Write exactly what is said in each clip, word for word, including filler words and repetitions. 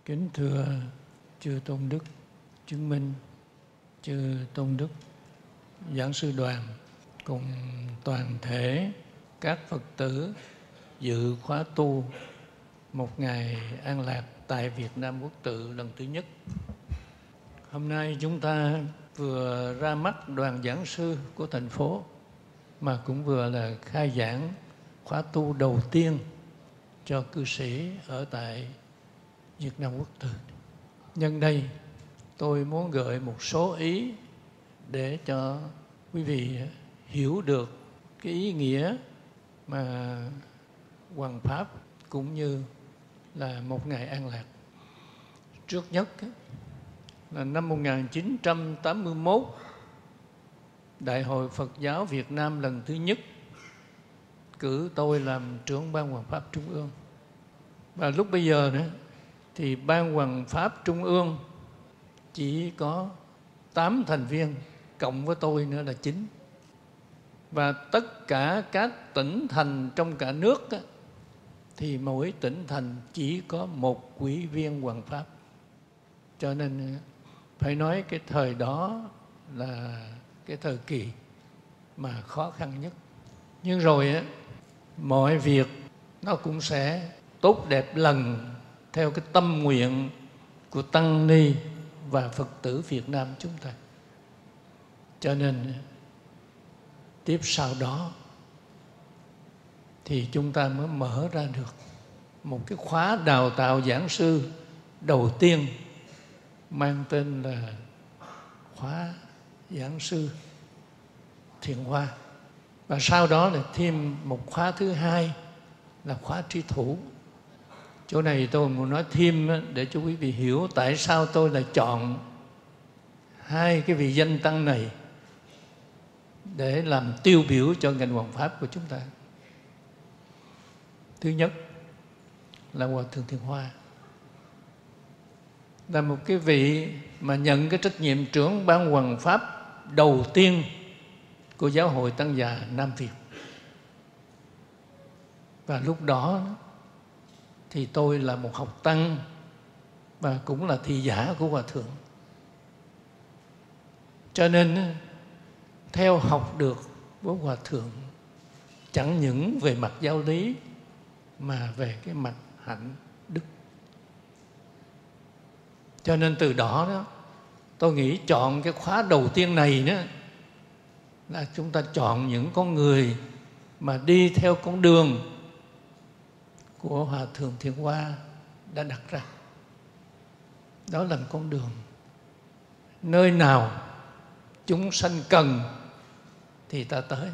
Kính thưa chư Tôn Đức chứng minh, chư Tôn Đức giảng sư đoàn cùng toàn thể các Phật tử dự khóa tu một ngày an lạc tại Việt Nam Quốc Tự lần thứ nhất. Hôm nay chúng ta vừa ra mắt đoàn giảng sư của thành phố mà cũng vừa là khai giảng khóa tu đầu tiên cho cư sĩ ở tại Việt Nam Quốc Tự. Nhân đây tôi muốn gợi một số ý để cho quý vị hiểu được cái ý nghĩa mà hoằng pháp cũng như là một ngày an lạc. Trước nhất là năm một nghìn chín trăm tám mươi mốt, Đại hội Phật giáo Việt Nam lần thứ nhất cử tôi làm trưởng ban hoằng pháp Trung ương. Và lúc bây giờ nữa thì ban hoằng pháp Trung ương chỉ có tám thành viên, cộng với tôi nữa là chín. Và tất cả các tỉnh thành trong cả nước á, thì mỗi tỉnh thành chỉ có một ủy viên hoằng pháp. Cho nên phải nói cái thời đó là cái thời kỳ mà khó khăn nhất. Nhưng rồi á, mọi việc nó cũng sẽ tốt đẹp lần theo cái tâm nguyện của Tăng Ni và Phật tử Việt Nam chúng ta. Cho nên tiếp sau đó thì chúng ta mới mở ra được một cái khóa đào tạo giảng sư đầu tiên mang tên là khóa giảng sư Thiện Hoa. Và sau đó là thêm một khóa thứ hai là khóa tri thủ. Chỗ này tôi muốn nói thêm để cho quý vị hiểu tại sao tôi lại chọn hai cái vị danh tăng này để làm tiêu biểu cho ngành hoằng pháp của chúng ta. Thứ nhất là Hòa Thượng Thiện Hoa, là một cái vị mà nhận cái trách nhiệm trưởng ban hoằng pháp đầu tiên của Giáo hội Tăng già Nam Việt. Và lúc đó thì tôi là một học tăng và cũng là thị giả của Hòa Thượng. Cho nên theo học được với Hòa Thượng chẳng những về mặt giáo lý mà về cái mặt hạnh đức. Cho nên từ đó, đó tôi nghĩ chọn cái khóa đầu tiên này đó là chúng ta chọn những con người mà đi theo con đường của Hòa Thượng Thiện Hoa đã đặt ra. Đó là con đường nơi nào chúng sanh cần thì ta tới,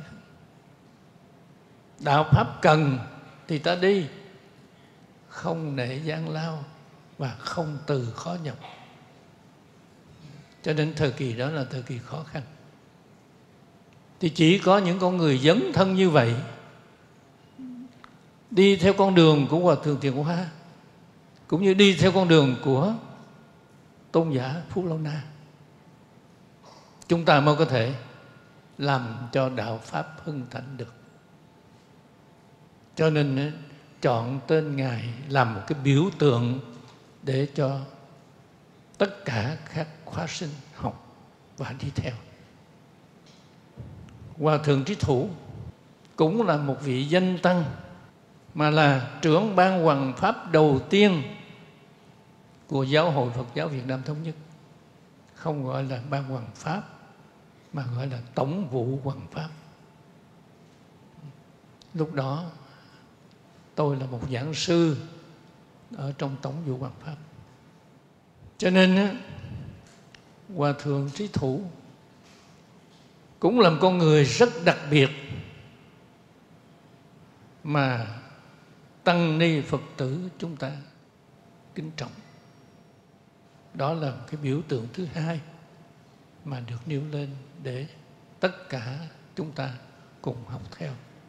đạo pháp cần thì ta đi, không nể gian lao và không từ khó nhọc. Cho đến thời kỳ đó là thời kỳ khó khăn. Thì chỉ có những con người dấn thân như vậy, đi theo con đường của Hòa Thượng Thiện Hoa, cũng như đi theo con đường của tôn giả Phú Lâu Na, chúng ta mới có thể làm cho đạo pháp hưng thịnh được. Cho nên chọn tên Ngài làm một cái biểu tượng để cho tất cả các khóa sinh học và đi theo. Hòa Thượng Trí Thủ cũng là một vị danh tăng mà là trưởng ban hoằng pháp đầu tiên của Giáo hội Phật giáo Việt Nam Thống Nhất. Không gọi là ban hoằng pháp mà gọi là tổng vụ hoằng pháp. Lúc đó tôi là một giảng sư ở trong tổng vụ hoằng pháp. Cho nên Hòa Thượng Trí Thủ cũng là một con người rất đặc biệt mà tăng ni Phật tử chúng ta kính trọng. Đó là một cái biểu tượng thứ hai mà được nêu lên để tất cả chúng ta cùng học theo.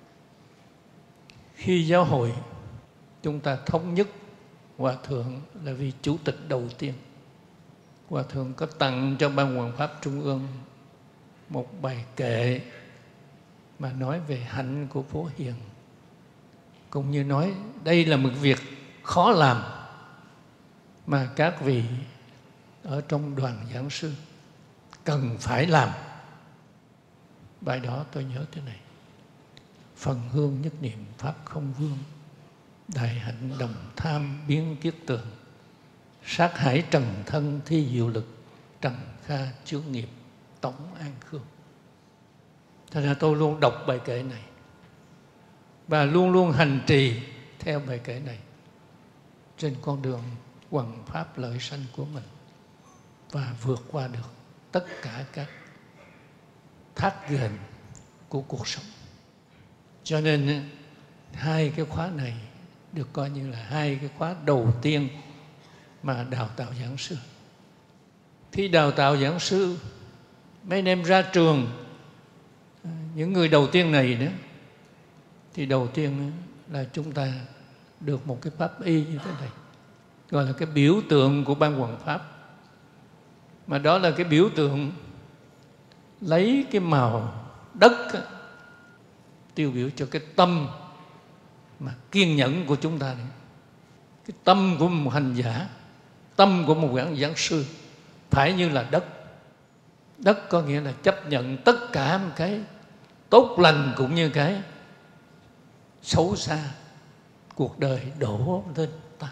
Khi giáo hội chúng ta thống nhất, Hòa Thượng là vị chủ tịch đầu tiên. Hòa Thượng có tặng cho ban hoằng pháp Trung ương một bài kệ mà nói về hạnh của Phổ Hiền, cũng như nói đây là một việc khó làm mà các vị ở trong đoàn giảng sư cần phải làm. Bài đó tôi nhớ thế này: phần hương nhất niệm pháp không vương, đại hạnh đồng tham biến kiết tường, sát hải trần thân thi diệu lực, trần kha chướng nghiệp tổng an khương. Thật ra tôi luôn đọc bài kệ này và luôn luôn hành trì theo bài kệ này trên con đường hoằng pháp lợi sanh của mình, và vượt qua được tất cả các thác ghềnh của cuộc sống. Cho nên hai cái khóa này được coi như là hai cái khóa đầu tiên mà đào tạo giảng sư. Khi đào tạo giảng sư, mấy anh em ra trường, những người đầu tiên này đó, thì đầu tiên là chúng ta được một cái pháp y như thế này, gọi là cái biểu tượng của ban hoằng pháp. Mà đó là cái biểu tượng lấy cái màu đất tiêu biểu cho cái tâm mà kiên nhẫn của chúng ta này. Cái tâm của một hành giả, tâm của một giảng sư phải như là đất. Đất có nghĩa là chấp nhận tất cả một cái tốt lành cũng như cái xấu xa cuộc đời đổ lên ta,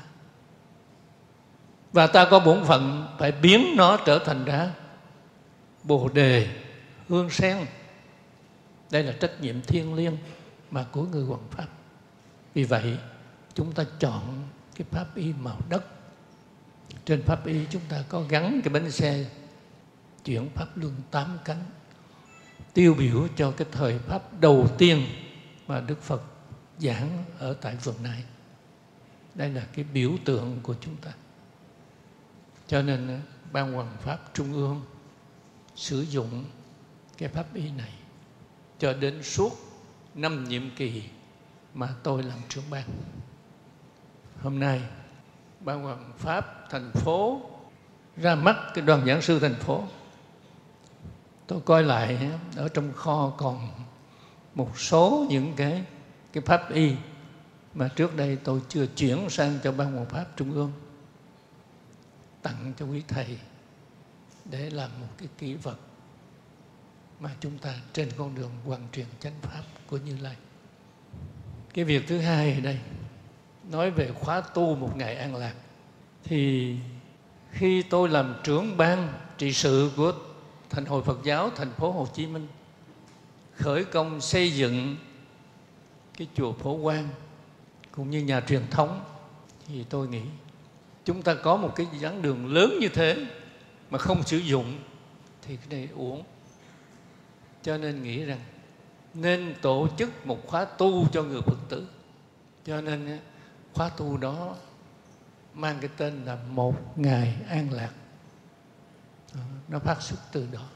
và ta có bổn phận phải biến nó trở thành ra bồ đề hương sen. Đây là trách nhiệm thiêng liêng mà của người hoằng pháp. Vì vậy chúng ta chọn cái pháp y màu đất. Trên pháp y chúng ta có gắn cái bánh xe chuyển pháp luân tám cánh, tiêu biểu cho cái thời pháp đầu tiên mà Đức Phật giảng ở tại Vườn Nai. Đây là cái biểu tượng của chúng ta. Cho nên ban hoằng pháp trung ương sử dụng cái pháp y này cho đến suốt năm nhiệm kỳ mà tôi làm trưởng ban. Hôm nay ban hoằng pháp thành phố ra mắt cái đoàn giảng sư thành phố. Tôi coi lại ở trong kho còn một số những cái cái pháp y mà trước đây tôi chưa chuyển sang cho ban hoằng pháp trung ương, tặng cho quý thầy để làm một cái kỷ vật mà chúng ta trên con đường hoàn truyền chánh pháp của Như Lai. Cái việc thứ hai ở đây nói về khóa tu một ngày an lạc. Thì khi tôi làm trưởng ban trị sự của Thành hội Phật giáo thành phố Hồ Chí Minh, khởi công xây dựng cái chùa Phổ Quang cũng như nhà truyền thống, thì tôi nghĩ chúng ta có một cái giảng đường lớn như thế mà không sử dụng thì cái này uổng. Cho nên nghĩ rằng nên tổ chức một khóa tu cho người Phật tử. Cho nên khóa tu đó mang cái tên là Một Ngày An Lạc. Nó phát xuất từ đó,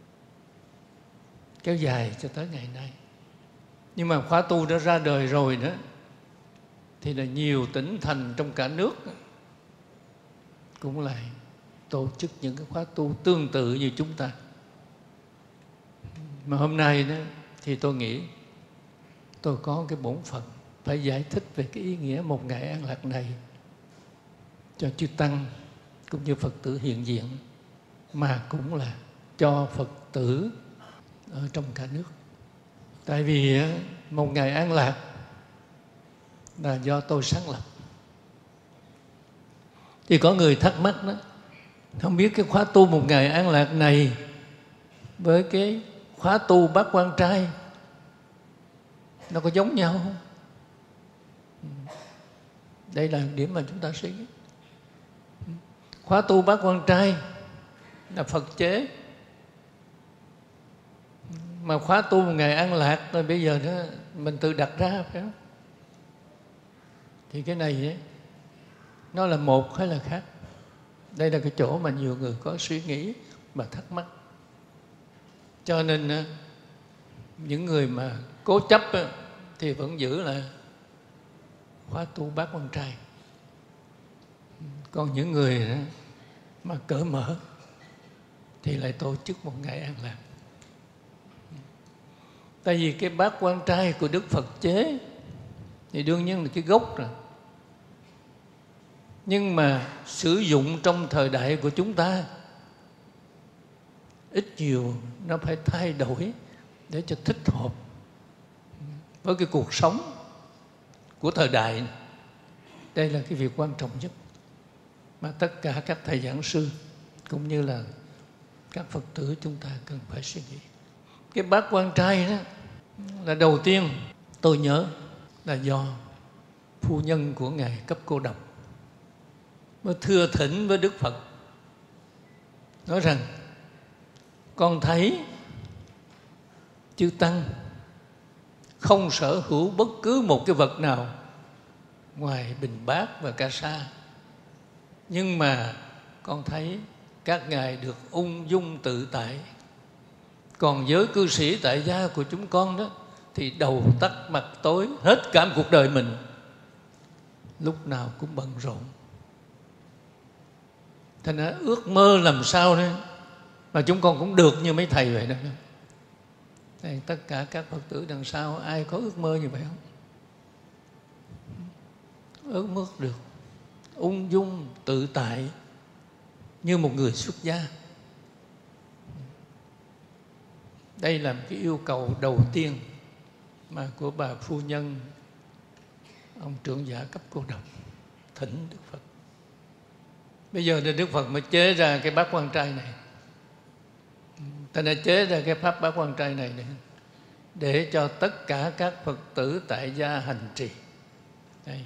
kéo dài cho tới ngày nay. Nhưng mà khóa tu đã ra đời rồi đó, thì là nhiều tỉnh thành trong cả nước cũng lại tổ chức những cái khóa tu tương tự như chúng ta. Mà hôm nay đó thì tôi nghĩ tôi có cái bổn phận phải giải thích về cái ý nghĩa một ngày an lạc này cho chư Tăng cũng như Phật tử hiện diện, mà cũng là cho Phật tử ở trong cả nước. Tại vì một ngày an lạc là do tôi sáng lập. Thì có người thắc mắc đó, không biết cái khóa tu một ngày an lạc này với cái khóa tu Bát Quan Trai nó có giống nhau không? Đây là điểm mà chúng ta suy nghĩ. Khóa tu Bát Quan Trai là Phật chế, mà khóa tu một ngày an lạc rồi bây giờ đó mình tự đặt ra, phải không? Thì cái này ấy, nó là một hay là khác? Đây là cái chỗ mà nhiều người có suy nghĩ và thắc mắc. Cho nên những người mà cố chấp thì vẫn giữ là khóa tu Bát Quan Trai. Còn những người mà cởi mở thì lại tổ chức một ngày an lạc. Tại vì cái Bát Quan Trai của Đức Phật chế thì đương nhiên là cái gốc rồi. Nhưng mà sử dụng trong thời đại của chúng ta ít nhiều nó phải thay đổi để cho thích hợp với cái cuộc sống của thời đại. Đây là cái việc quan trọng nhất mà tất cả các thầy giảng sư cũng như là các Phật tử chúng ta cần phải suy nghĩ. Cái bát quan trai đó là đầu tiên tôi nhớ là do phu nhân của Ngài Cấp Cô Độc mới thưa thỉnh với Đức Phật, nói rằng con thấy chư Tăng không sở hữu bất cứ một cái vật nào ngoài bình bát và ca sa, nhưng mà con thấy các ngài được ung dung tự tại. Còn giới cư sĩ tại gia của chúng con đó thì đầu tắt mặt tối hết cả cuộc đời mình, lúc nào cũng bận rộn. Thành ra ước mơ làm sao đó mà chúng con cũng được như mấy thầy vậy đó. Thì tất cả các Phật tử đằng sau ai có ước mơ như vậy không? Ước mơ được ung dung tự tại như một người xuất gia. Đây là một cái yêu cầu đầu tiên mà của bà phu nhân ông trưởng giả Cấp Cô Độc thỉnh Đức Phật. Bây giờ thì Đức Phật mới chế ra cái bát quan trai này. Ta đã chế ra cái pháp bát quan trai này để cho tất cả các Phật tử tại gia hành trì. Đây.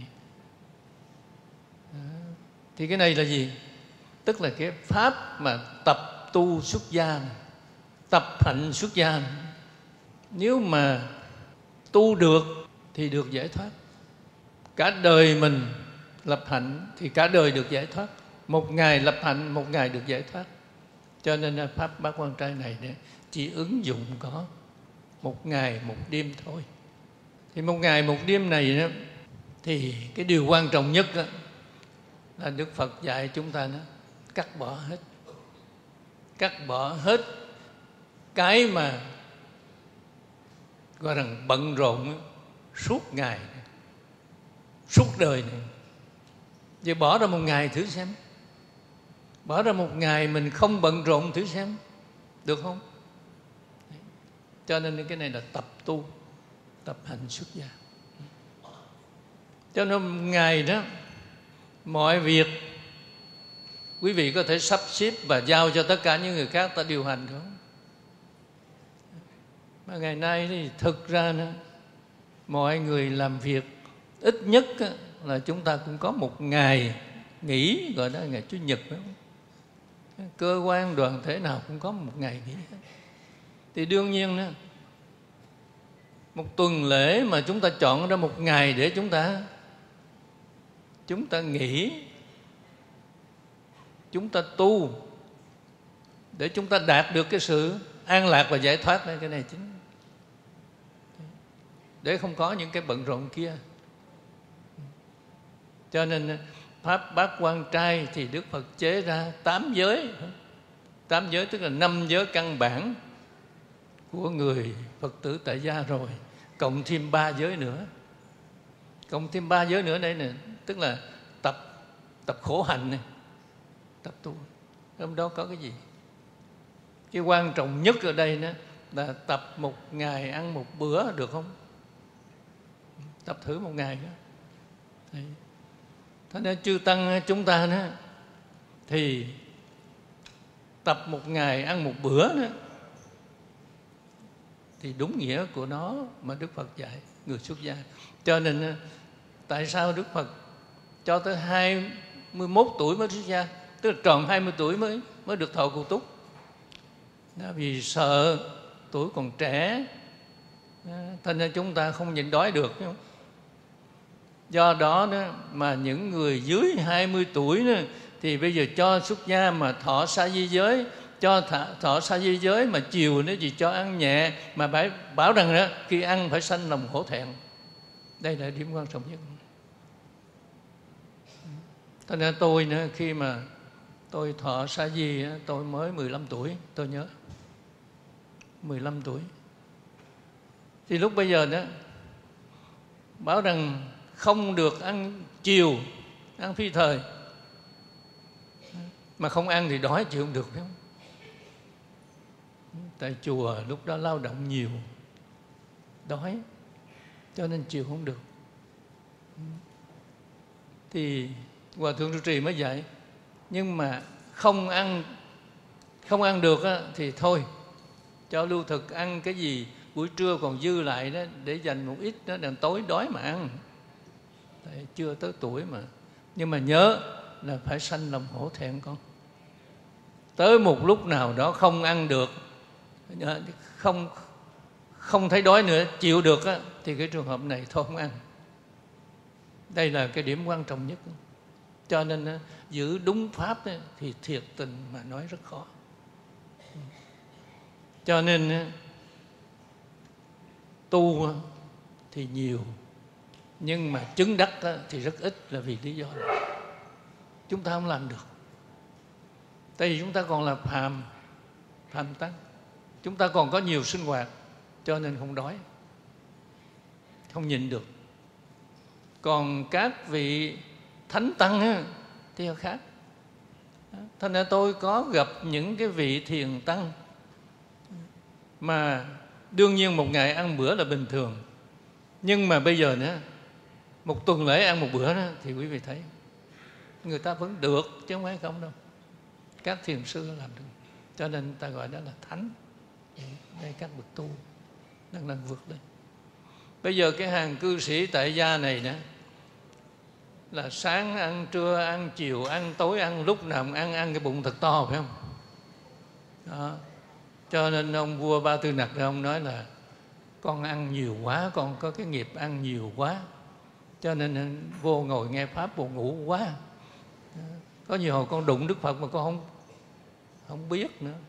Thì cái này là gì? Tức là cái pháp mà tập tu xuất gia này, tập hạnh xuất gia này. Nếu mà tu được thì được giải thoát. Cả đời mình lập hạnh thì cả đời được giải thoát. Một ngày lập hạnh, một ngày được giải thoát. Cho nên pháp bát quan trai này chỉ ứng dụng có một ngày một đêm thôi. Thì một ngày một đêm này đó, thì cái điều quan trọng nhất đó, là Đức Phật dạy chúng ta đó, cắt bỏ hết cắt bỏ hết cái mà gọi rằng bận rộn suốt ngày, suốt đời này. Vậy bỏ ra một ngày thử xem, bỏ ra một ngày mình không bận rộn thử xem, được không? Cho nên cái này là tập tu, tập hành xuất gia. Cho nên một ngày đó, mọi việc quý vị có thể sắp xếp và giao cho tất cả những người khác ta điều hành không? Mà ngày nay thì thực ra nữa, mọi người làm việc ít nhất là chúng ta cũng có một ngày nghỉ, gọi là ngày Chủ nhật đó. Cơ quan đoàn thể nào cũng có một ngày nghỉ. Thì đương nhiên đó, một tuần lễ mà chúng ta chọn ra một ngày để chúng ta chúng ta nghỉ, chúng ta tu, để chúng ta đạt được cái sự an lạc và giải thoát này, cái này chính, để không có những cái bận rộn kia. Cho nên pháp bát quan trai thì Đức Phật chế ra tám giới. Tám giới tức là năm giới căn bản của người Phật tử tại gia rồi, cộng thêm ba giới nữa. Cộng thêm ba giới nữa đây nè, tức là tập tập khổ hạnh này, tập tu. Trong đó có cái gì? Cái quan trọng nhất ở đây đó là tập một ngày ăn một bữa, được không? Tập thử một ngày đó. Đấy. Thế nên chư tăng chúng ta đó thì tập một ngày ăn một bữa đó, thì đúng nghĩa của nó mà Đức Phật dạy người xuất gia. Cho nên tại sao Đức Phật cho tới hai mươi mốt tuổi mới xuất gia, tức là tròn hai mươi tuổi mới mới được thọ cụ túc. Đó, vì sợ tuổi còn trẻ, thành ra chúng ta không nhịn đói được. Do đó, đó mà những người dưới hai mươi tuổi đó, thì bây giờ cho xuất gia mà thọ sa di giới, cho thọ sa di giới mà chiều nó chỉ cho ăn nhẹ, mà phải bảo rằng đó khi ăn phải sanh lòng hổ thẹn. Đây là điểm quan trọng nhất. Cho nên tôi nữa, khi mà tôi thọ sa di, tôi mới mười lăm tuổi, tôi nhớ mười lăm tuổi. Thì lúc bây giờ đó bảo rằng không được ăn chiều, ăn phi thời, Mà không ăn thì đói chịu không được, phải không? Tại chùa lúc đó lao động nhiều, đói, cho nên chịu không được. Thì Hòa Thượng trụ trì mới dạy, nhưng mà không ăn không ăn được á, thì thôi, cho lưu thực ăn cái gì buổi trưa còn dư lại đó, để dành một ít đó, đằng tối đói mà ăn. Tại chưa tới tuổi mà. Nhưng mà nhớ là phải sanh lòng hổ thẹn con. Tới một lúc nào đó không ăn được, không không thấy đói nữa, chịu được á, thì cái trường hợp này thôi không ăn. Đây là cái điểm quan trọng nhất. Cho nên giữ đúng pháp ấy, thì thiệt tình mà nói rất khó. Cho nên tu thì nhiều, nhưng mà chứng đắc thì rất ít, là vì lý do này. Chúng ta không làm được. Tại vì chúng ta còn là phàm, phàm tăng. Chúng ta còn có nhiều sinh hoạt, cho nên không đói, không nhịn được. Còn các vị thánh tăng á, thì khác. Thành ra tôi có gặp những cái vị thiền tăng mà đương nhiên một ngày ăn bữa là bình thường, nhưng mà bây giờ nữa, một tuần lễ ăn một bữa đó, thì quý vị thấy người ta vẫn được, chứ không phải không đâu. Các thiền sư làm được, cho nên ta gọi đó là thánh. Đây các bậc tu đang đang vượt lên. Bây giờ cái hàng cư sĩ tại gia này nữa, là sáng ăn, trưa ăn, chiều ăn, tối ăn, lúc nào cũng ăn, ăn cái bụng thật to, phải không? Đó. Cho nên ông vua Ba Tư Nặc ông nói là con ăn nhiều quá, con có cái nghiệp ăn nhiều quá, cho nên vô ngồi nghe pháp buồn ngủ quá. Có nhiều hồi con đụng Đức Phật mà con không không biết nữa.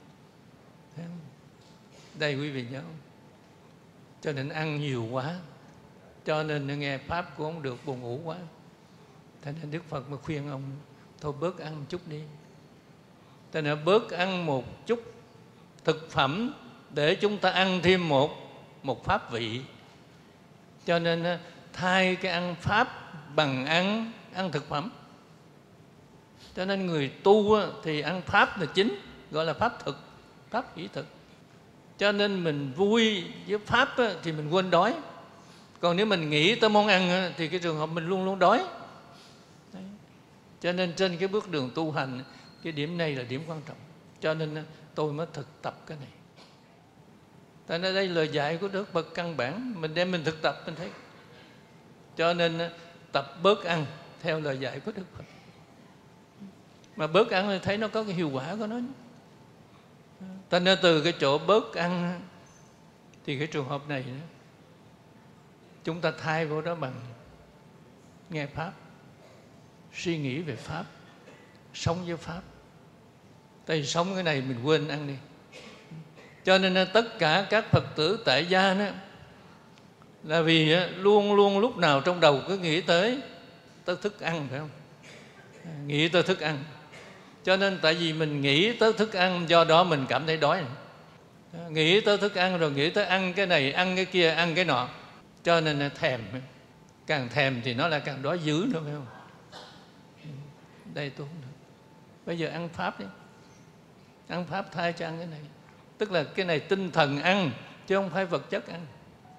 Đây quý vị nhớ không? Cho nên ăn nhiều quá, cho nên nghe pháp cũng không được, buồn ngủ quá. Thế nên Đức Phật mà khuyên ông thôi bớt ăn một chút đi. Thế nên bớt ăn một chút thực phẩm để chúng ta ăn thêm một một pháp vị. Cho nên thay cái ăn pháp bằng ăn ăn thực phẩm. Cho nên người tu thì ăn pháp là chính, gọi là pháp thực, pháp hỷ thực. Cho nên mình vui với pháp thì mình quên đói. Còn nếu mình nghĩ tới món ăn thì cái trường hợp mình luôn luôn đói. Đấy. Cho nên trên cái bước đường tu hành, cái điểm này là điểm quan trọng. Cho nên tôi mới thực tập cái này. Tại nên đây lời dạy của Đức Phật căn bản, mình đem mình thực tập mình thấy. Cho nên tập bớt ăn theo lời dạy của Đức Phật. Mà bớt ăn thì thấy nó có cái hiệu quả của nó. Cho nên từ cái chỗ bớt ăn thì cái trường hợp này chúng ta thay vô đó bằng nghe pháp, suy nghĩ về pháp, sống với pháp. Tại vì sống cái này mình quên ăn đi. Cho nên tất cả các Phật tử tại gia đó, là vì luôn luôn lúc nào trong đầu cứ nghĩ tới tới thức ăn, phải không? Nghĩ tới thức ăn. Cho nên tại vì mình nghĩ tới thức ăn, do đó mình cảm thấy đói. Nghĩ tới thức ăn rồi nghĩ tới ăn cái này, ăn cái kia, ăn cái nọ. Cho nên thèm. Càng thèm thì nó lại càng đói dữ nữa, phải không? Đây tôi không được. Bây giờ ăn pháp đi. Ăn pháp thay cho ăn cái này. Tức là cái này tinh thần ăn, chứ không phải vật chất ăn.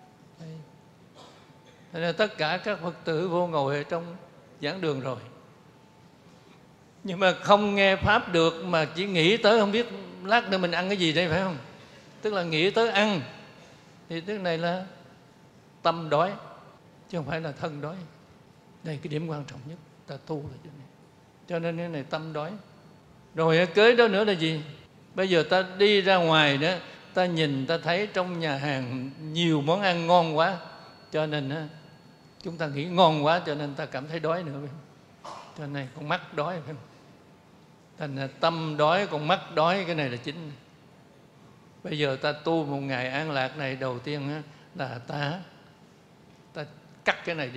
Thế nên tất cả các Phật tử vô ngồi ở trong giảng đường rồi, nhưng mà không nghe pháp được, mà chỉ nghĩ tới không biết lát nữa mình ăn cái gì đây, phải không? Tức là nghĩ tới ăn, thì tức này là tâm đói, chứ không phải là thân đói. Đây cái điểm quan trọng nhất, ta tu là chỗ này. Cho nên cái này tâm đói. Rồi kế đó nữa là gì? Bây giờ ta đi ra ngoài đó, ta nhìn ta thấy trong nhà hàng nhiều món ăn ngon quá, cho nên chúng ta nghĩ ngon quá, cho nên ta cảm thấy đói nữa. Cho nên con mắt đói, phải không? Thành là tâm đói, con mắt đói, cái này là chính. Bây giờ ta tu một ngày an lạc này, đầu tiên là ta ta cắt cái này đi.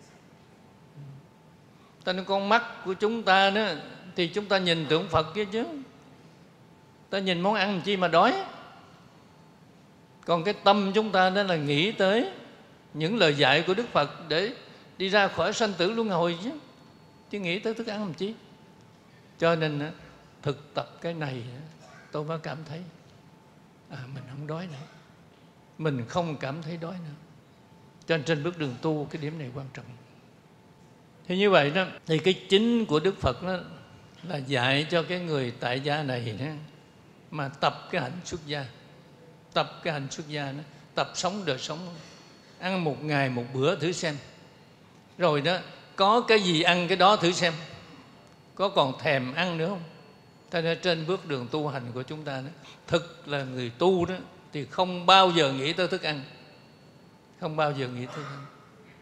Ta nên con mắt của chúng ta đó, thì chúng ta nhìn tượng Phật kia chứ. Ta nhìn món ăn chi mà đói. Còn cái tâm chúng ta đó là nghĩ tới những lời dạy của Đức Phật để đi ra khỏi sanh tử luân hồi chứ. Chứ nghĩ tới thức ăn làm chi. Cho nên thực tập cái này tôi mới cảm thấy à, mình không đói nữa, mình không cảm thấy đói nữa. Cho nên trên bước đường tu cái điểm này quan trọng. Thì như vậy đó, thì cái chính của Đức Phật đó là dạy cho cái người tại gia này đó, mà tập cái hạnh xuất gia, tập cái hạnh xuất gia đó, tập sống đời sống, ăn một ngày một bữa thử xem, rồi đó có cái gì ăn cái đó thử xem, có còn thèm ăn nữa không? Cho nên trên bước đường tu hành của chúng ta đó, thực là người tu đó thì không bao giờ nghĩ tới thức ăn, không bao giờ nghĩ tới thức ăn.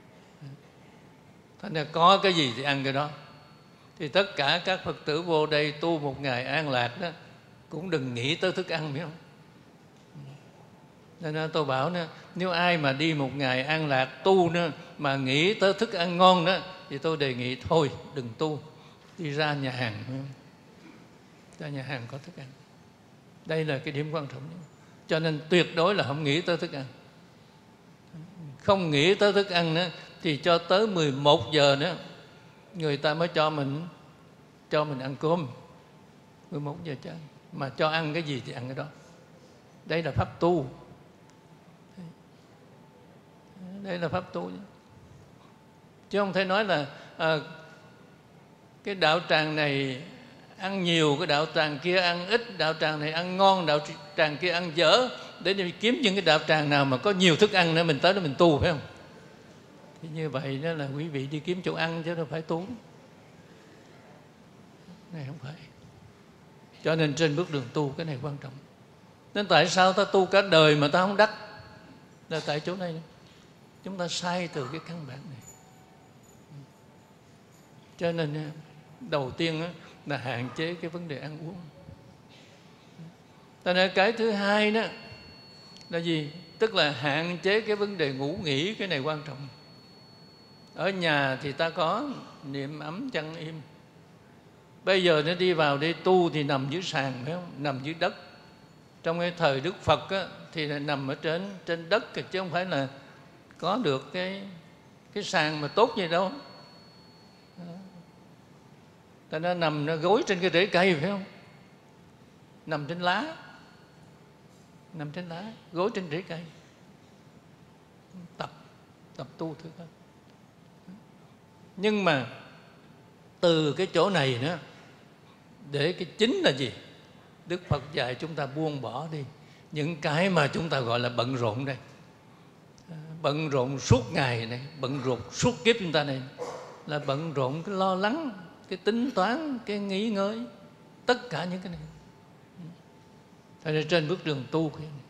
Thế nên có cái gì thì ăn cái đó. Thì tất cả các Phật tử vô đây tu một ngày an lạc đó, cũng đừng nghĩ tới thức ăn, biết không? Nên tôi bảo nữa, nếu ai mà đi một ngày an lạc tu nữa mà nghĩ tới thức ăn ngon đó, thì tôi đề nghị thôi đừng tu, đi ra nhà hàng, ra nhà hàng có thức ăn. Đây là cái điểm quan trọng nhất. Cho nên tuyệt đối là không nghĩ tới thức ăn. Không nghĩ tới thức ăn nữa thì cho tới mười một giờ nữa người ta mới cho mình cho mình ăn cơm. mười một giờ cho ăn. Mà cho ăn cái gì thì ăn cái đó. Đây là pháp tu. Đây là pháp tu. Chứ không thể nói là à, cái đạo tràng này ăn nhiều, cái đạo tràng kia ăn ít, đạo tràng này ăn ngon, đạo tràng kia ăn dở, để đi kiếm những cái đạo tràng nào mà có nhiều thức ăn nữa mình tới đó mình tu, phải không? Thì như vậy đó là quý vị đi kiếm chỗ ăn chứ đâu phải tu. Này không phải. Cho nên trên bước đường tu cái này quan trọng. Nên tại sao ta tu cả đời mà ta không đắc? Là tại chỗ này. Chúng ta sai từ cái căn bản này. Cho nên đầu tiên là hạn chế cái vấn đề ăn uống. Cho nên cái thứ hai đó là gì? Tức là hạn chế cái vấn đề ngủ nghỉ. Cái này quan trọng. Ở nhà thì ta có niệm ấm chăn im. Bây giờ nó đi vào đi tu thì nằm dưới sàn, phải không? Nằm dưới đất. Trong cái thời Đức Phật á, thì là nằm ở trên trên đất, chứ không phải là có được cái cái sàn mà tốt gì đâu. Ta nó nằm nó gối trên cái rễ cây, phải không? Nằm trên lá, nằm trên lá, gối trên rễ cây, tập tập tu thứ đó. Nhưng mà từ cái chỗ này nữa, để cái chính là gì? Đức Phật dạy chúng ta buông bỏ đi những cái mà chúng ta gọi là bận rộn đây. Bận rộn suốt ngày này, bận rộn suốt kiếp chúng ta này, là bận rộn cái lo lắng, cái tính toán, cái nghĩ ngợi, tất cả những cái này. Tại nên trên bước đường tu kia này.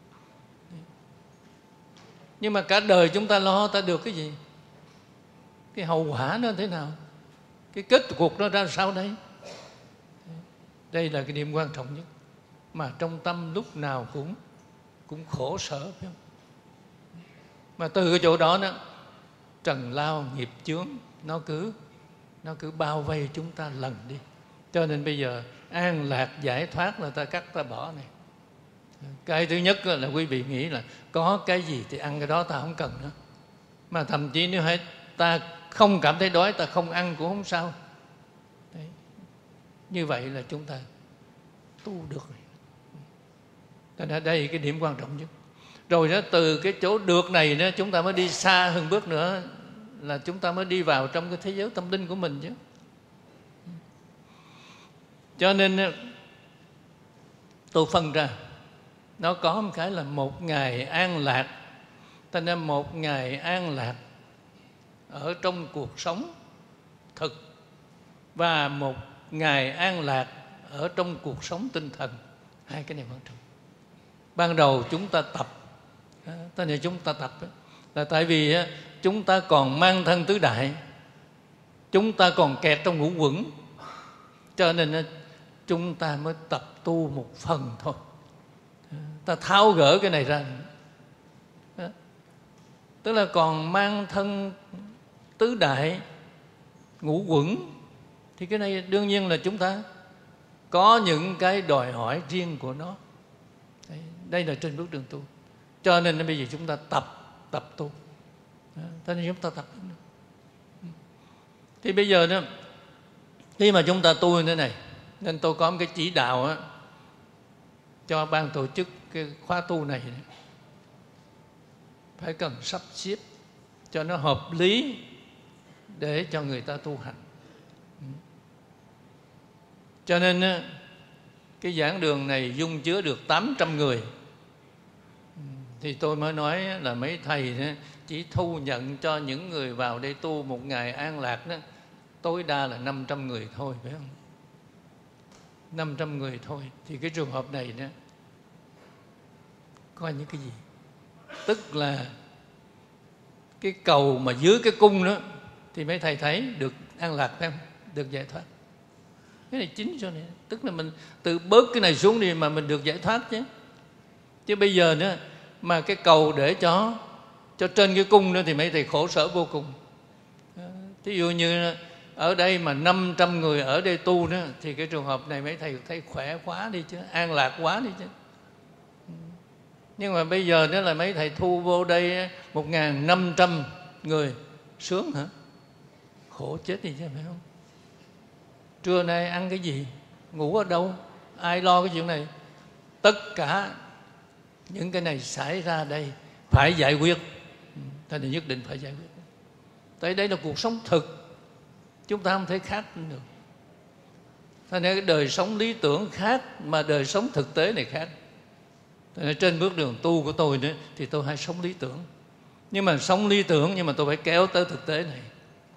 Nhưng mà cả đời chúng ta lo ta được cái gì? Cái hậu quả nó thế nào? Cái kết cuộc nó ra sao đây? Đây là cái điểm quan trọng nhất. Mà trong tâm lúc nào cũng cũng khổ sở, phải không? Mà từ cái chỗ đó đó, trần lao nghiệp chướng nó cứ nó cứ bao vây chúng ta lần đi. Cho nên bây giờ an lạc giải thoát là ta cắt ta bỏ này. Cái thứ nhất là quý vị nghĩ là có cái gì thì ăn cái đó, ta không cần nữa. Mà thậm chí nếu hay ta không cảm thấy đói, ta không ăn cũng không sao. Đấy. Như vậy là chúng ta tu được rồi. Cho nên đây cái điểm quan trọng nhất. Rồi đó, từ cái chỗ được này đó, chúng ta mới đi xa hơn bước nữa, là chúng ta mới đi vào trong cái thế giới tâm linh của mình chứ. Cho nên tôi phân ra, nó có một cái là một ngày an lạc. Cho nên một ngày an lạc ở trong cuộc sống thực, và một ngày an lạc ở trong cuộc sống tinh thần. Hai cái này quan trọng. Ban đầu chúng ta tập, ta này chúng ta tập là tại vì chúng ta còn mang thân tứ đại, chúng ta còn kẹt trong ngũ quẩn, cho nên chúng ta mới tập tu một phần thôi. Ta tháo gỡ cái này ra, tức là còn mang thân tứ đại, ngũ quẩn, thì cái này đương nhiên là chúng ta có những cái đòi hỏi riêng của nó. Đây, đây là trên bước đường tu. Cho nên bây giờ chúng ta tập tập tu. Cho nên chúng ta tập. Thì bây giờ đó, khi mà chúng ta tu như thế này, Nên tôi có một cái chỉ đạo á, cho ban tổ chức cái khóa tu này, phải cần sắp xếp cho nó hợp lý để cho người ta tu hành. Cho nên á, cái giảng đường này dung chứa được tám trăm người. Thì tôi mới nói là mấy thầy chỉ thu nhận cho những người vào đây tu một ngày an lạc đó, tối đa là năm trăm người thôi, phải không? năm trăm người thôi. Thì cái trường hợp này đó, coi những cái gì? Tức là cái cầu mà dưới cái cung đó thì mấy thầy thấy được an lạc, phải không? Được giải thoát. Cái này chính cho này. Tức là mình tự bớt cái này xuống đi mà mình được giải thoát chứ. Chứ bây giờ nữa mà cái cầu để cho cho trên cái cung nữa thì mấy thầy khổ sở vô cùng. Thí dụ như ở đây mà năm trăm người ở đây tu đó, thì cái trường hợp này mấy thầy thấy khỏe quá đi chứ, an lạc quá đi chứ. Nhưng mà bây giờ đó là mấy thầy thu vô đây một nghìn năm trăm người, sướng hả? Khổ chết đi chứ, phải không? Trưa nay ăn cái gì? Ngủ ở đâu? Ai lo cái chuyện này? Tất cả những cái này xảy ra đây phải giải quyết. Thế thì nhất định phải giải quyết. Tại đây là cuộc sống thực, chúng ta không thể khác được. Thế nên cái đời sống lý tưởng khác mà đời sống thực tế này khác. Thế nên trên bước đường tu của tôi nữa thì tôi hay sống lý tưởng. Nhưng mà sống lý tưởng nhưng mà tôi phải kéo tới thực tế này.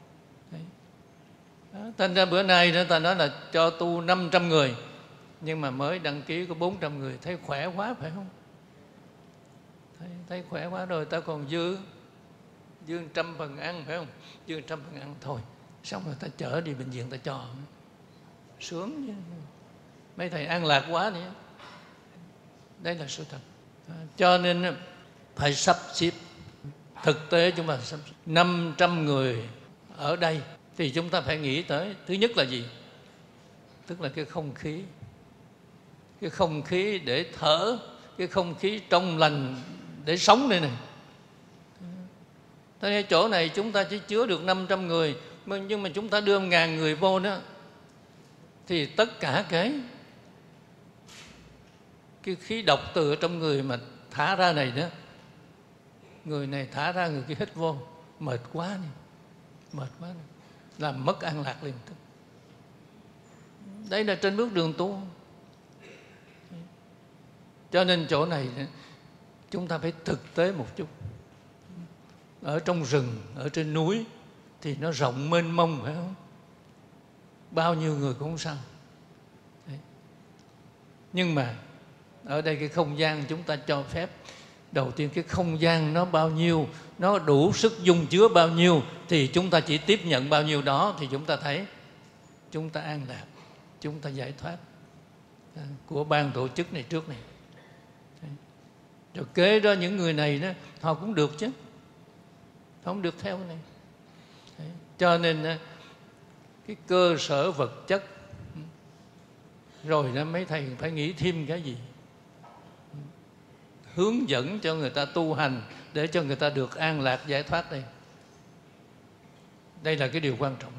Thành ra bữa nay đó, ta nói là cho tu năm trăm người, nhưng mà mới đăng ký có bốn trăm người. Thấy khỏe quá, phải không? Thấy, thấy khỏe quá rồi, ta còn dư dư trăm phần ăn, phải không? Dư trăm phần ăn thôi, xong rồi ta chở đi bệnh viện ta cho. Sướng chứ. Mấy thầy an lạc quá nữa. Đây là sự thật. Cho nên phải sắp xếp. Thực tế chúng ta sắp xếp năm trăm người ở đây thì chúng ta phải nghĩ tới, thứ nhất là gì? Tức là cái không khí. Cái không khí để thở, cái không khí trong lành để sống đây này. Thế nên chỗ này chúng ta chỉ chứa được năm trăm người, nhưng mà chúng ta đưa một ngàn người vô đó, thì tất cả cái cái khí độc từ trong người mà thả ra này đó, người này thả ra, người kia hít vô, mệt quá đi, mệt quá đi, làm mất an lạc liền tức. Đây là trên bước đường tu. Cho nên chỗ này chúng ta phải thực tế một chút. Ở trong rừng, ở trên núi thì nó rộng mênh mông, phải không? Bao nhiêu người cũng không sao. Đấy. Nhưng mà ở đây cái không gian chúng ta cho phép, đầu tiên cái không gian nó bao nhiêu, nó đủ sức dung chứa bao nhiêu, thì chúng ta chỉ tiếp nhận bao nhiêu đó, thì chúng ta thấy chúng ta an lạc, chúng ta giải thoát của ban tổ chức này trước này. Đấy. Rồi kế đó những người này đó, họ cũng được chứ, không được theo này. Đấy. Cho nên cái cơ sở vật chất, rồi đó mấy thầy phải nghĩ thêm cái gì, hướng dẫn cho người ta tu hành để cho người ta được an lạc giải thoát đây. Đây là cái điều quan trọng.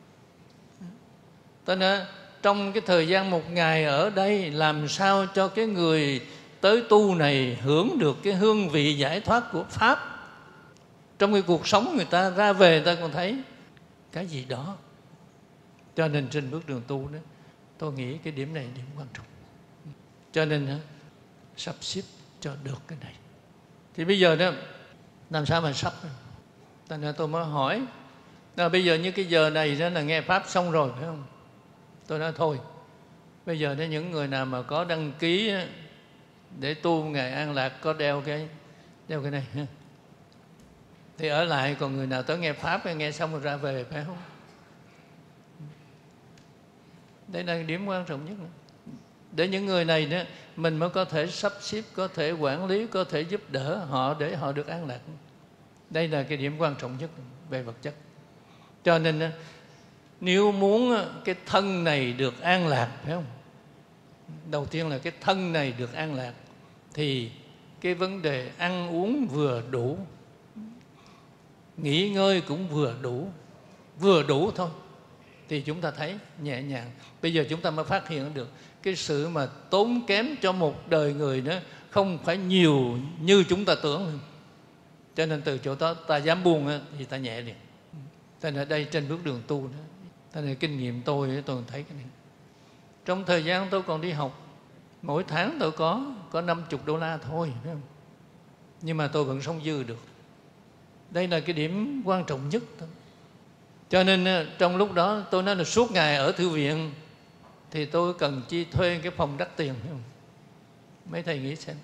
Cho nên trong cái thời gian một ngày ở đây, làm sao cho cái người tới tu này hưởng được cái hương vị giải thoát của Pháp. Trong cái cuộc sống người ta ra về, người ta còn thấy cái gì đó. Cho nên trên bước đường tu đó, tôi nghĩ cái điểm này là điểm quan trọng. Cho nên sắp xếp cho được cái này. Thì bây giờ đó, làm sao mà sắp? Thành ra tôi mới hỏi là bây giờ như cái giờ này đó là nghe Pháp xong rồi, phải không? Tôi nói thôi, bây giờ đó những người nào mà có đăng ký để tu ngày an lạc, có đeo cái đeo cái này thì ở lại, còn người nào tới nghe Pháp nghe xong rồi ra về, phải không? Đây là điểm quan trọng nhất nữa. Để những người này đó, mình mới có thể sắp xếp, có thể quản lý, có thể giúp đỡ họ để họ được an lạc. Đây là cái điểm quan trọng nhất về vật chất. Cho nên nếu muốn cái thân này được an lạc, phải không? Đầu tiên là cái thân này được an lạc, thì cái vấn đề ăn uống vừa đủ, nghỉ ngơi cũng vừa đủ, vừa đủ thôi. thì chúng ta thấy nhẹ nhàng. Bây giờ chúng ta mới phát hiện được cái sự mà tốn kém cho một đời người đó không phải nhiều như chúng ta tưởng. Cho nên từ chỗ đó ta dám buông đó, thì ta nhẹ liền. Cho nên ở đây trên bước đường tu đó, cho nên kinh nghiệm tôi tôi thấy cái này. Trong thời gian tôi còn đi học, mỗi tháng tôi có có năm mươi đô la thôi, phải không? Nhưng mà tôi vẫn sống dư được. Đây là cái điểm quan trọng nhất thôi. Cho nên trong lúc đó tôi nói là suốt ngày ở thư viện thì tôi cần chi thuê cái phòng đắt tiền, phải không? Mấy thầy nghĩ xem,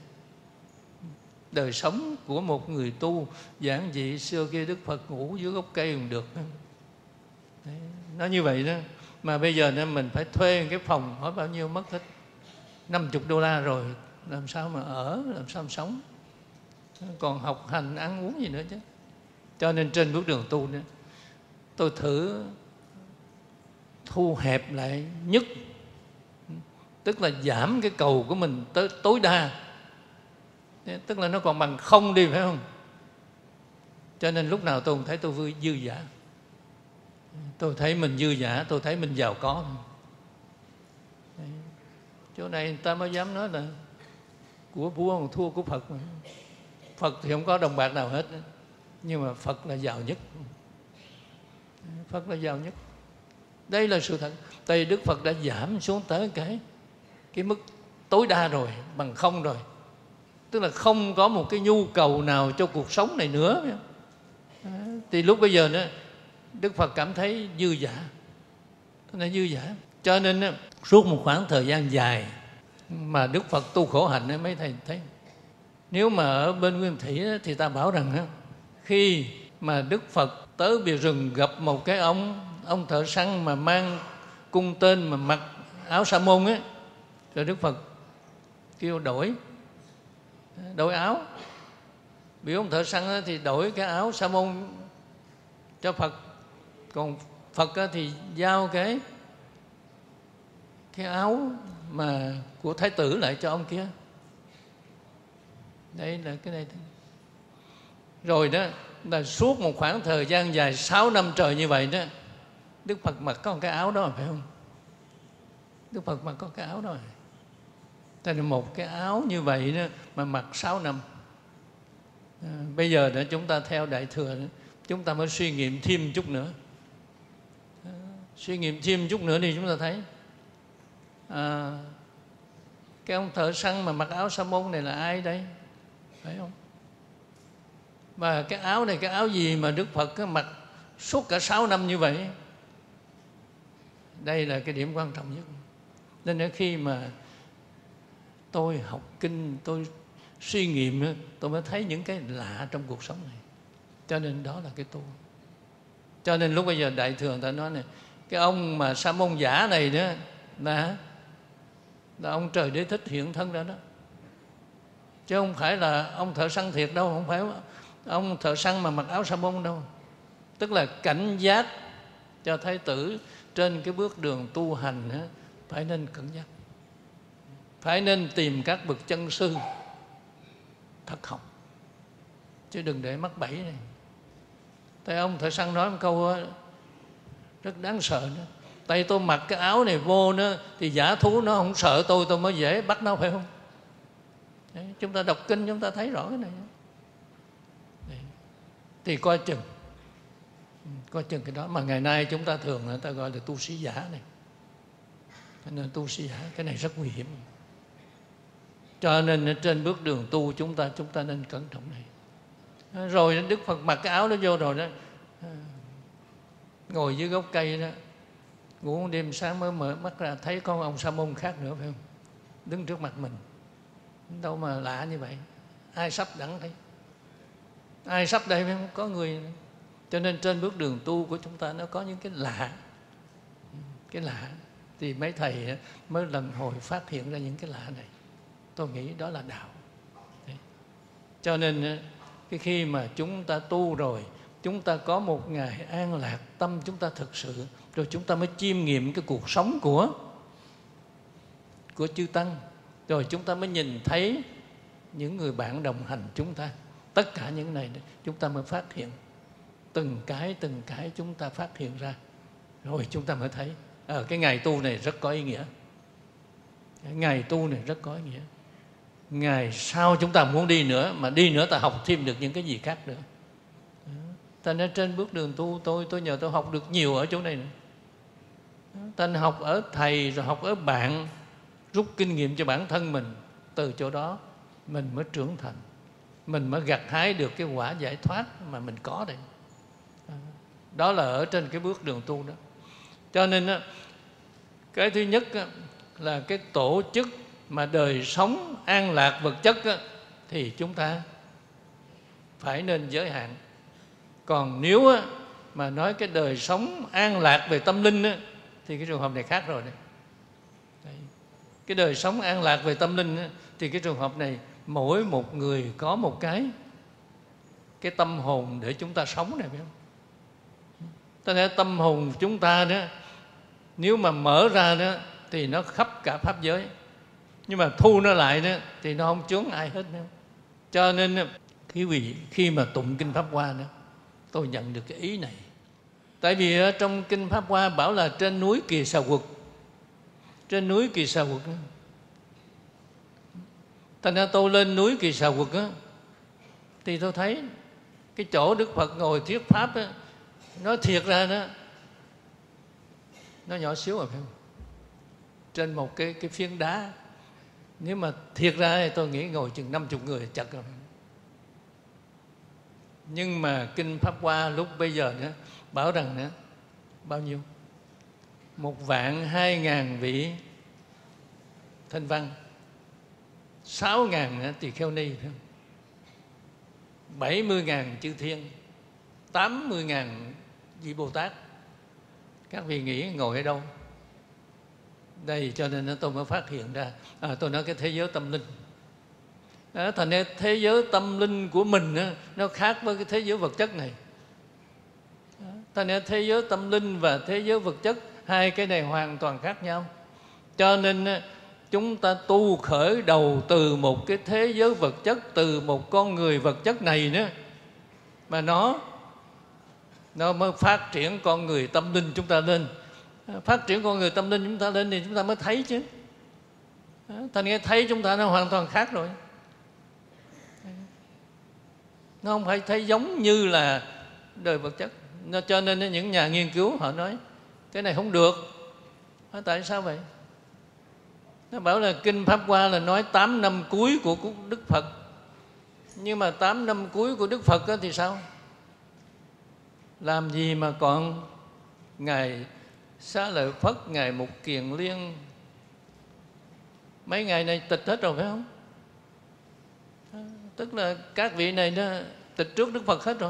đời sống của một người tu giản dị, xưa kia Đức Phật ngủ dưới gốc cây cũng được. Đấy, nó như vậy đó. Mà bây giờ nên mình phải thuê cái phòng, hỏi bao nhiêu mất hết năm mươi đô la rồi, làm sao mà ở, làm sao mà sống, còn học hành ăn uống gì nữa chứ. Cho nên trên bước đường tu đó, tôi thử thu hẹp lại nhất, tức là giảm cái cầu của mình tới tối đa, tức là nó còn bằng không đi, phải không? Cho nên lúc nào tôi cũng thấy tôi vui dư dả, tôi thấy mình dư dả, tôi thấy mình giàu có. Đấy. Chỗ này người ta mới dám nói là của vua còn thua của Phật mà. Phật thì không có đồng bạc nào hết, nhưng mà Phật là giàu nhất. Phật là giàu nhất. Đây là sự thật. Tại Đức Phật đã giảm xuống tới cái cái mức tối đa rồi, bằng không rồi. Tức là không có một cái nhu cầu nào cho cuộc sống này nữa. Thì lúc bây giờ nữa, Đức Phật cảm thấy dư dả, tức là dư dả. Cho nên suốt một khoảng thời gian dài mà Đức Phật tu khổ hạnh, mấy thầy thấy, nếu mà ở bên Nguyên Thủy thì ta bảo rằng khi mà Đức Phật tới bìa rừng gặp một cái ông ông thợ săn mà mang cung tên mà mặc áo sa môn ấy, rồi Đức Phật kêu đổi đổi áo. Vì ông thợ săn thì đổi cái áo sa môn cho Phật, còn Phật thì giao cái cái áo mà của thái tử lại cho ông kia. Đây là cái này. Rồi đó là suốt một khoảng thời gian dài sáu năm trời như vậy đó, Đức Phật mặc có một cái áo đó, phải không? Đức Phật mặc có cái áo đó. Thế là một cái áo như vậy đó mà mặc sáu năm. À, bây giờ đó chúng ta theo Đại Thừa đó, chúng ta mới suy nghiệm thêm chút nữa. À, suy nghiệm thêm chút nữa thì chúng ta thấy à, cái ông thợ săn mà mặc áo sa môn này là ai đây? Phải không? Và cái áo này cái áo gì mà Đức Phật cứ mặc suốt cả sáu năm như vậy? Đây là cái điểm quan trọng nhất. Nên khi mà tôi học kinh, tôi suy nghiệm, tôi mới thấy những cái lạ trong cuộc sống này. Cho nên đó là cái tu. Cho nên lúc bây giờ Đại Thừa người ta nói này, cái ông mà sa môn giả này đó là, là ông Trời Đế Thích hiện thân ra đó, chứ không phải là ông thợ săn thiệt đâu, không phải ông thợ săn mà mặc áo sa môn đâu. Tức là cảnh giác cho thái tử trên cái bước đường tu hành đó, phải nên cẩn giác, phải nên tìm các bậc chân sư thật học, chứ đừng để mắc bẫy này. Tại ông thợ săn nói một câu rất đáng sợ đó. Tại tôi mặc cái áo này vô nó thì giả thú nó không sợ tôi, tôi mới dễ bắt nó, phải không? Đấy, chúng ta đọc kinh chúng ta thấy rõ cái này. Đấy. Thì coi chừng, coi chừng cái đó. Mà ngày nay chúng ta thường người ta gọi là tu sĩ giả này. Cho nên tu sĩ giả cái này rất nguy hiểm. Cho nên trên bước đường tu chúng ta chúng ta nên cẩn trọng này. Rồi Đức Phật mặc cái áo đó vô rồi đó, ngồi dưới gốc cây đó, ngủ đêm sáng mới mở mắt ra thấy con ông sa môn khác nữa, phải không? Đứng trước mặt mình. Đâu mà lạ như vậy. Ai sắp đẳng thấy, ai sắp đây phải không? Có người. Cho nên trên bước đường tu của chúng ta nó có những cái lạ. Cái lạ thì mấy thầy mới lần hồi phát hiện ra những cái lạ này. Tôi nghĩ đó là đạo. Đấy. Cho nên cái khi mà chúng ta tu rồi, chúng ta có một ngày an lạc, tâm chúng ta thực sự, rồi chúng ta mới chiêm nghiệm cái cuộc sống của của chư Tăng. Rồi chúng ta mới nhìn thấy những người bạn đồng hành chúng ta. Tất cả những này chúng ta mới phát hiện. Từng cái, từng cái chúng ta phát hiện ra. rồi chúng ta mới thấy à, cái ngày tu này rất có ý nghĩa. Cái ngày tu này rất có ý nghĩa. Ngày sau chúng ta muốn đi nữa, mà đi nữa ta học thêm được những cái gì khác nữa. Ta nói trên bước đường tu tôi tôi nhờ tôi học được nhiều ở chỗ này nữa. Ta học ở thầy rồi học ở bạn, rút kinh nghiệm cho bản thân mình. Từ chỗ đó mình mới trưởng thành, mình mới gặt hái được cái quả giải thoát mà mình có đây. Đó là ở trên cái bước đường tu đó. Cho nên cái thứ nhất là cái tổ chức mà đời sống an lạc vật chất thì chúng ta phải nên giới hạn. Còn nếu mà nói cái đời sống an lạc về tâm linh thì cái trường hợp này khác rồi đấy. Cái đời sống an lạc về tâm linh thì cái trường hợp này mỗi một người có một cái cái tâm hồn để chúng ta sống này, phải không? Ta nói tâm hồn chúng ta đó, nếu mà mở ra đó thì nó khắp cả pháp giới, nhưng mà thu nó lại đó thì nó không chướng ai hết nữa. Cho nên quý vị khi mà tụng kinh Pháp Hoa đó, tôi nhận được cái ý này. Tại vì ở trong kinh Pháp Hoa bảo là trên núi Kỳ Xà Quật, trên núi Kỳ Xà Quật đó. Thành ra tôi lên núi Kỳ Xà Quật đó, thì tôi thấy cái chỗ Đức Phật ngồi thuyết pháp đó, nói thiệt ra đó, nó nhỏ xíu rồi phải không? Trên một cái, cái phiến đá. Nếu mà thiệt ra thì tôi nghĩ ngồi chừng năm chục người chật rồi. Nhưng mà kinh Pháp Hoa lúc bây giờ nữa bảo rằng nữa bao nhiêu? Một vạn hai ngàn vị thanh văn, sáu ngàn tỳ kheo ni, bảy mươi ngàn chư thiên, tám mươi ngàn vị Bồ Tát. Các vị nghĩ ngồi ở đâu? Đây, cho nên tôi mới phát hiện ra à, tôi nói cái thế giới tâm linh à, thành ra thế giới tâm linh của mình á, nó khác với cái thế giới vật chất này. Thành ra thế giới tâm linh và thế giới vật chất, hai cái này hoàn toàn khác nhau. Cho nên chúng ta tu khởi đầu từ một cái thế giới vật chất, từ một con người vật chất này nữa, mà nó nó mới phát triển con người tâm linh chúng ta lên. Phát triển con người tâm linh chúng ta lên thì chúng ta mới thấy chứ. Thành nghe thấy chúng ta nó hoàn toàn khác rồi. Nó không phải thấy giống như là đời vật chất. Cho nên những nhà nghiên cứu họ nói cái này không được. Tại sao vậy? Nó bảo là kinh Pháp Hoa là nói tám năm cuối của Đức Phật. Nhưng mà tám năm cuối của Đức Phật thì sao? Làm gì mà còn Ngài Xá Lợi Phất, Ngài Mục Kiền Liên, mấy ngày này tịch hết rồi phải không? Tức là các vị này đó tịch trước Đức Phật hết rồi.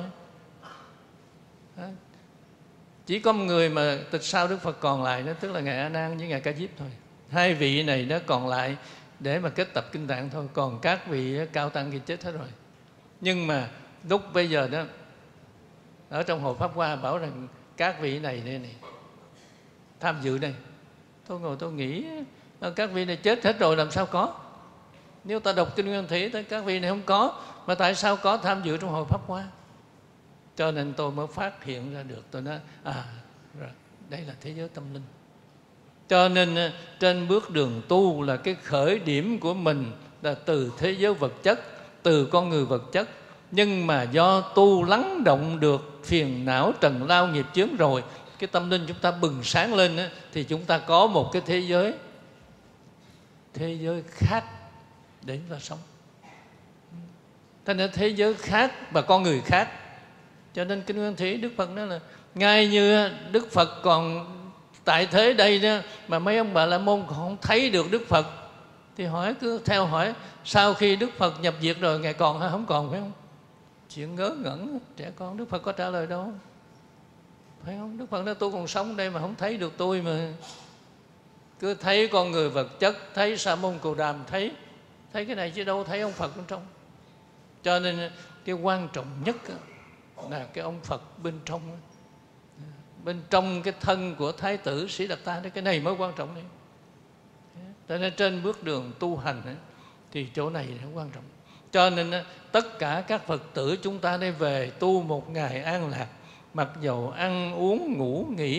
Chỉ có một người mà tịch sau Đức Phật còn lại đó, tức là Ngài A Nan với Ngài Ca Diếp thôi. Hai vị này đó còn lại để mà kết tập kinh tạng thôi. Còn các vị cao tăng thì chết hết rồi. Nhưng mà lúc bây giờ đó, ở trong Hội Pháp Hoa bảo rằng các vị này đây này tham dự đây. Tôi ngồi tôi nghĩ các vị này chết hết rồi làm sao có? Nếu ta đọc kinh Nguyên Thủy thì các vị này không có, mà tại sao có tham dự trong Hội Pháp Hoa? Cho nên tôi mới phát hiện ra được. Tôi nói à, đây là thế giới tâm linh. Cho nên trên bước đường tu là cái khởi điểm của mình là từ thế giới vật chất, từ con người vật chất. Nhưng mà do tu lắng động được phiền não trần lao nghiệp chướng rồi, cái tâm linh chúng ta bừng sáng lên á, thì chúng ta có một cái thế giới thế giới khác để chúng ta sống. Thế nên thế giới khác và con người khác. Cho nên kinh Nguyên Thủy Đức Phật nói là ngay như Đức Phật còn tại thế đây đó, mà mấy ông Bà La Môn còn không thấy được Đức Phật, thì hỏi cứ theo hỏi sau khi Đức Phật nhập diệt rồi Ngài còn hay không còn, phải không? Chuyện ngớ ngẩn trẻ con, Đức Phật có trả lời đâu, phải không? Đức Phật nói tôi còn sống đây mà không thấy được tôi, mà cứ thấy con người vật chất, thấy Sa Môn Cồ Đàm, thấy thấy cái này chứ đâu thấy ông Phật bên trong. Cho nên cái quan trọng nhất là cái ông Phật bên trong, bên trong cái thân của Thái tử Sĩ Đạt Ta, cái này mới quan trọng đấy. Cho nên trên bước đường tu hành ấy, thì chỗ này là quan trọng. Cho nên tất cả các Phật tử chúng ta đây về tu một ngày an lạc, mặc dầu ăn uống ngủ nghỉ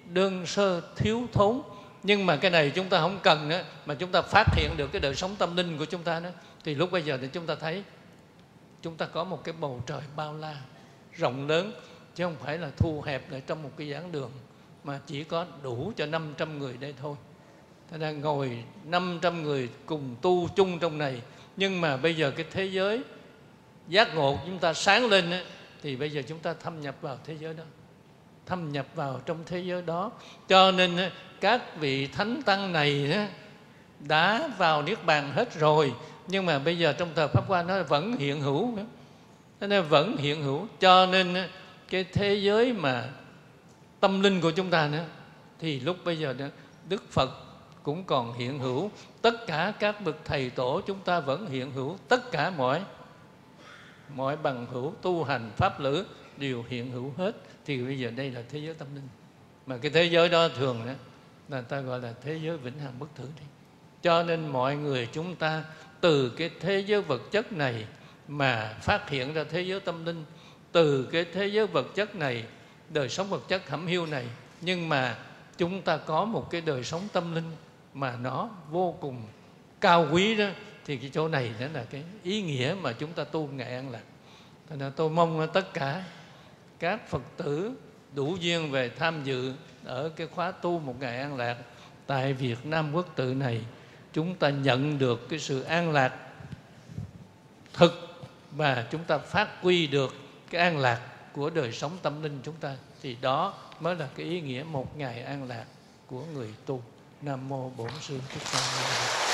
đơn sơ thiếu thốn. Nhưng mà cái này chúng ta không cần nữa, mà chúng ta phát hiện được cái đời sống tâm linh của chúng ta đó, thì lúc bây giờ thì chúng ta thấy chúng ta có một cái bầu trời bao la, rộng lớn, chứ không phải là thu hẹp lại trong một cái giảng đường mà chỉ có đủ cho năm trăm người đây thôi. Thế nên ngồi năm trăm người cùng tu chung trong này. Nhưng mà bây giờ cái thế giới giác ngộ chúng ta sáng lên ấy, thì bây giờ chúng ta thâm nhập vào thế giới đó, thâm nhập vào trong thế giới đó. Cho nên các vị thánh tăng này đã vào niết bàn hết rồi, nhưng mà bây giờ trong thời Pháp Hoa nó vẫn hiện hữu, nó vẫn hiện hữu. Cho nên cái thế giới mà tâm linh của chúng ta nữa, thì lúc bây giờ Đức Phật cũng còn hiện hữu, tất cả các bậc thầy tổ chúng ta vẫn hiện hữu, tất cả mọi mọi bằng hữu tu hành pháp lữ đều hiện hữu hết. Thì bây giờ đây là thế giới tâm linh, mà cái thế giới đó thường đó là ta gọi là thế giới vĩnh hằng bất tử đi. Cho nên mọi người chúng ta từ cái thế giới vật chất này mà phát hiện ra thế giới tâm linh, từ cái thế giới vật chất này, đời sống vật chất hẩm hiu này, nhưng mà chúng ta có một cái đời sống tâm linh mà nó vô cùng cao quý đó. Thì cái chỗ này đó là cái ý nghĩa mà chúng ta tu Ngài An Lạc. Thế nên tôi mong tất cả các Phật tử đủ duyên về tham dự ở cái khóa tu một Ngày An Lạc tại Việt Nam Quốc tự này, chúng ta nhận được cái sự an lạc thực, và chúng ta phát huy được cái an lạc của đời sống tâm linh chúng ta. Thì đó mới là cái ý nghĩa một Ngày An Lạc của người tu. Nam mô Bổn Sư Thích Ca Mâu Ni Phật.